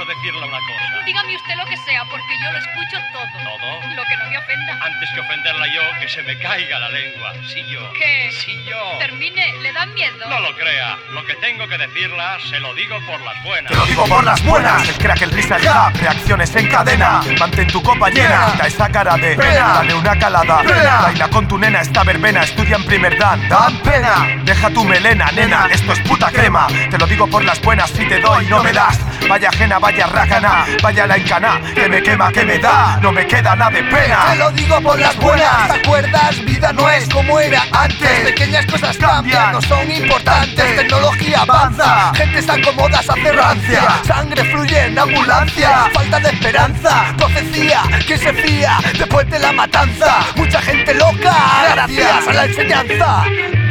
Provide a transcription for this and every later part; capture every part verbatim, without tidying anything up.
quiero decirle una cosa. Dígame usted lo que sea, porque yo lo escucho todo. ¿Todo? Lo que no me ofenda. Antes que ofenderla yo, que se me caiga la lengua. Si yo. ¿Qué? Si yo. Termine, ¿le dan miedo? No lo crea. Lo que tengo que decirla, se lo digo por las buenas. Te lo digo por las buenas. El crack, el risa, el rap, reacciones en cadena. Mantén tu copa llena, da esa cara de pena. Dale una calada, pena. Baila con tu nena esta verbena. Estudia en primer dan, dan pena. Deja tu melena, nena, esto es puta crema. Te lo digo por las buenas, si te doy no me das. Vaya ajena, vaya rácana, vaya la encana. Que me quema, que me da, no me queda nada de pena. Te lo digo por las buenas. ¿Te acuerdas? Vida no es como era antes. Pequeñas cosas cambian, no son importantes. Tecnología avanza, gente se acomoda, se hace rancia. Sangre fluye en ambulancia, falta de esperanza. Profecía, que se fía después de la matanza. Mucha gente loca, gracias a la enseñanza.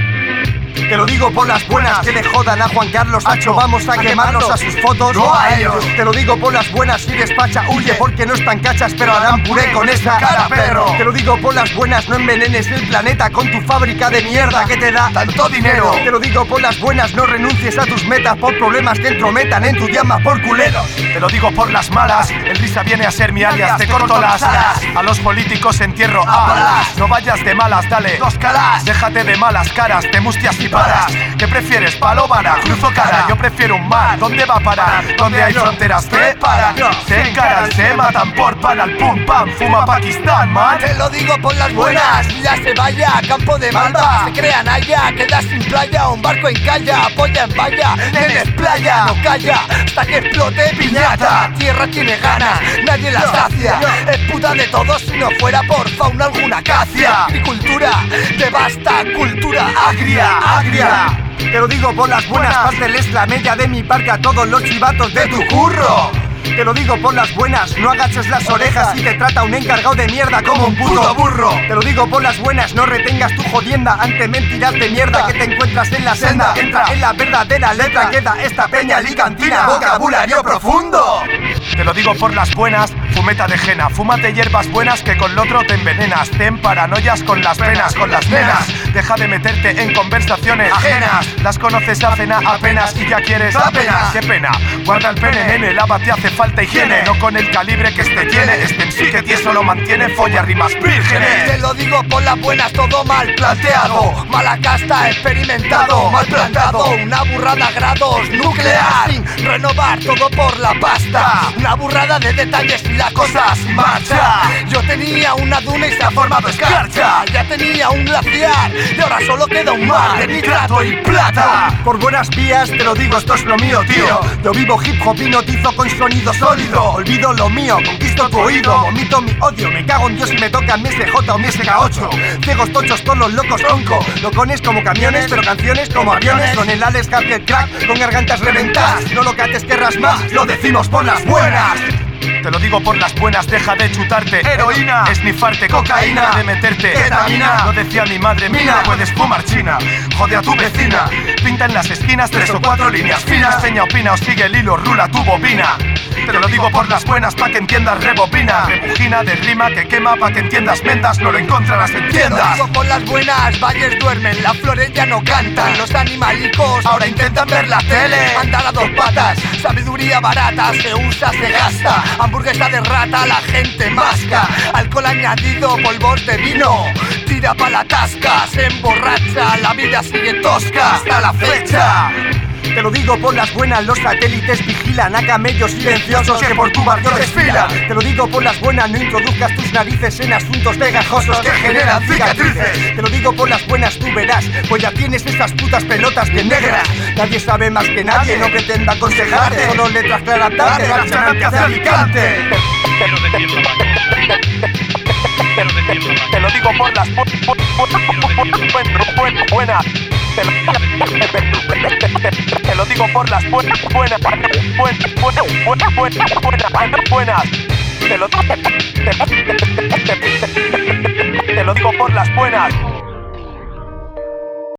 Te lo digo por las buenas, que le jodan a Juan Carlos Hacho. Vamos a quemarnos a sus fotos, no a ellos. Te lo digo por las buenas, si despacha, huye. Porque no están cachas, pero harán puré con esa cara, perro. Te lo digo por las buenas, no envenenes el planeta con tu fábrica de mierda que te da tanto dinero. Te lo digo por las buenas, no renuncies a tus metas por problemas que entrometan en tu llama por culeros. Te lo digo por las malas, el risa viene a ser mi alias. Te corto las alas, a los políticos entierro a balas. No vayas de malas, dale dos calas. Déjate de malas caras, te mustias y paras. ¿Qué prefieres, palo o vara? Cruzo cara, yo prefiero un mar. ¿Dónde va a parar? ¿Dónde hay fronteras que paran? Se encaran, se matan por pan al pum pam. Fuma Pakistán, man. Te lo digo por las buenas, ya se vaya, campo de malva. Se crean allá, quedas sin playa. Un barco en calla, polla en valla. Nenes playa, no calla hasta que explote piñata. Tierra tiene ganas, nadie la sacia. Es puta de todos si no fuera por fauna alguna cacia. Agricultura, devasta, cultura agria, agria. Te lo digo por las buenas, párteles la media de mi parque a todos los chivatos de tu curro. Te lo digo por las buenas, no agaches las orejas si te trata un encargado de mierda como un puto burro. Te lo digo por las buenas, no retengas tu jodienda ante mentiras de mierda que te encuentras en la senda. Entra en la verdadera letra, queda esta peña alicantina, vocabulario profundo. Te lo digo por las buenas, fumeta de jena. Fúmate hierbas buenas que con lo otro te envenenas. Ten paranoias con las penas, con las nenas. Deja de meterte en conversaciones ajenas. Las conoces a cena apenas y ya quieres apenas. Qué pena, guarda el pene, nene, lávate, hace falta higiene. No con el calibre que este tiene, este en sí que ti solo mantiene folla rimas vírgenes. Te lo digo por las buenas, todo mal planteado. Mala casta, experimentado, mal plantado. Una burrada a grados, nuclear. Sin renovar, todo por la pasta. Una burrada de detalles y la cosa sin marcha. Yo tenía una duna y se ha formado escarcha. Ya tenía un glaciar y ahora solo queda un mar de nitrato y plata. Por buenas vías te lo digo, esto es lo mío, tío. Yo vivo hip hop, hipnotizo con sonido sólido. Olvido lo mío, conquisto tu oído. Vomito mi odio, me cago en Dios si me toca mi S J o mi S K ocho. Ciegos tochos, todos los locos tronco. Locones como camiones, pero canciones como aviones. Con el Alex Happy el crack, con gargantas reventadas. No lo que antes querrás más, lo decimos por las buenas. Te lo digo por las buenas, deja de chutarte heroína, esnifarte cocaína, de meterte ketamina. Lo decía mi madre, mina, puedes fumar china. Jode a tu vecina, pinta en las esquinas tres o cuatro líneas finas. Peña opina o sigue el hilo, rula tu bobina. Te lo digo por las buenas, pa' que entiendas rebobina. Rebujina de rima que quema, pa' que entiendas mendas. No lo encontrarás en tiendas. Te lo digo por las buenas, valles duermen, las flores ya no cantan. Los animalicos ahora intentan ver la tele. Andar a dos patas, sabiduría barata, se usa, se gasta. Hamburguesa de rata, la gente masca. Alcohol añadido, polvos de vino. Tira pa' la tasca, se emborracha. La vida sigue tosca hasta la fecha. Te lo digo por las buenas, los satélites vigilan a camellos silenciosos que por tu barrio desfilan. Te lo digo por las buenas, no introduzcas tus narices en asuntos pegajosos que generan cicatrices. Te lo digo por las buenas, tú verás, pues ya tienes esas putas pelotas bien negras. Nadie sabe más que nadie, no pretenda aconsejarte. Solo letras claras tarde, marchan hacia Alicante. Quiero decirle una cosa. Quiero decirle una cosa. Te lo digo por las buenas. Te lo, te lo digo por las buenas, buenas, buenas, buenas, buenas, buenas, buenas. Te lo, te, te, te, te, te lo digo por las buenas.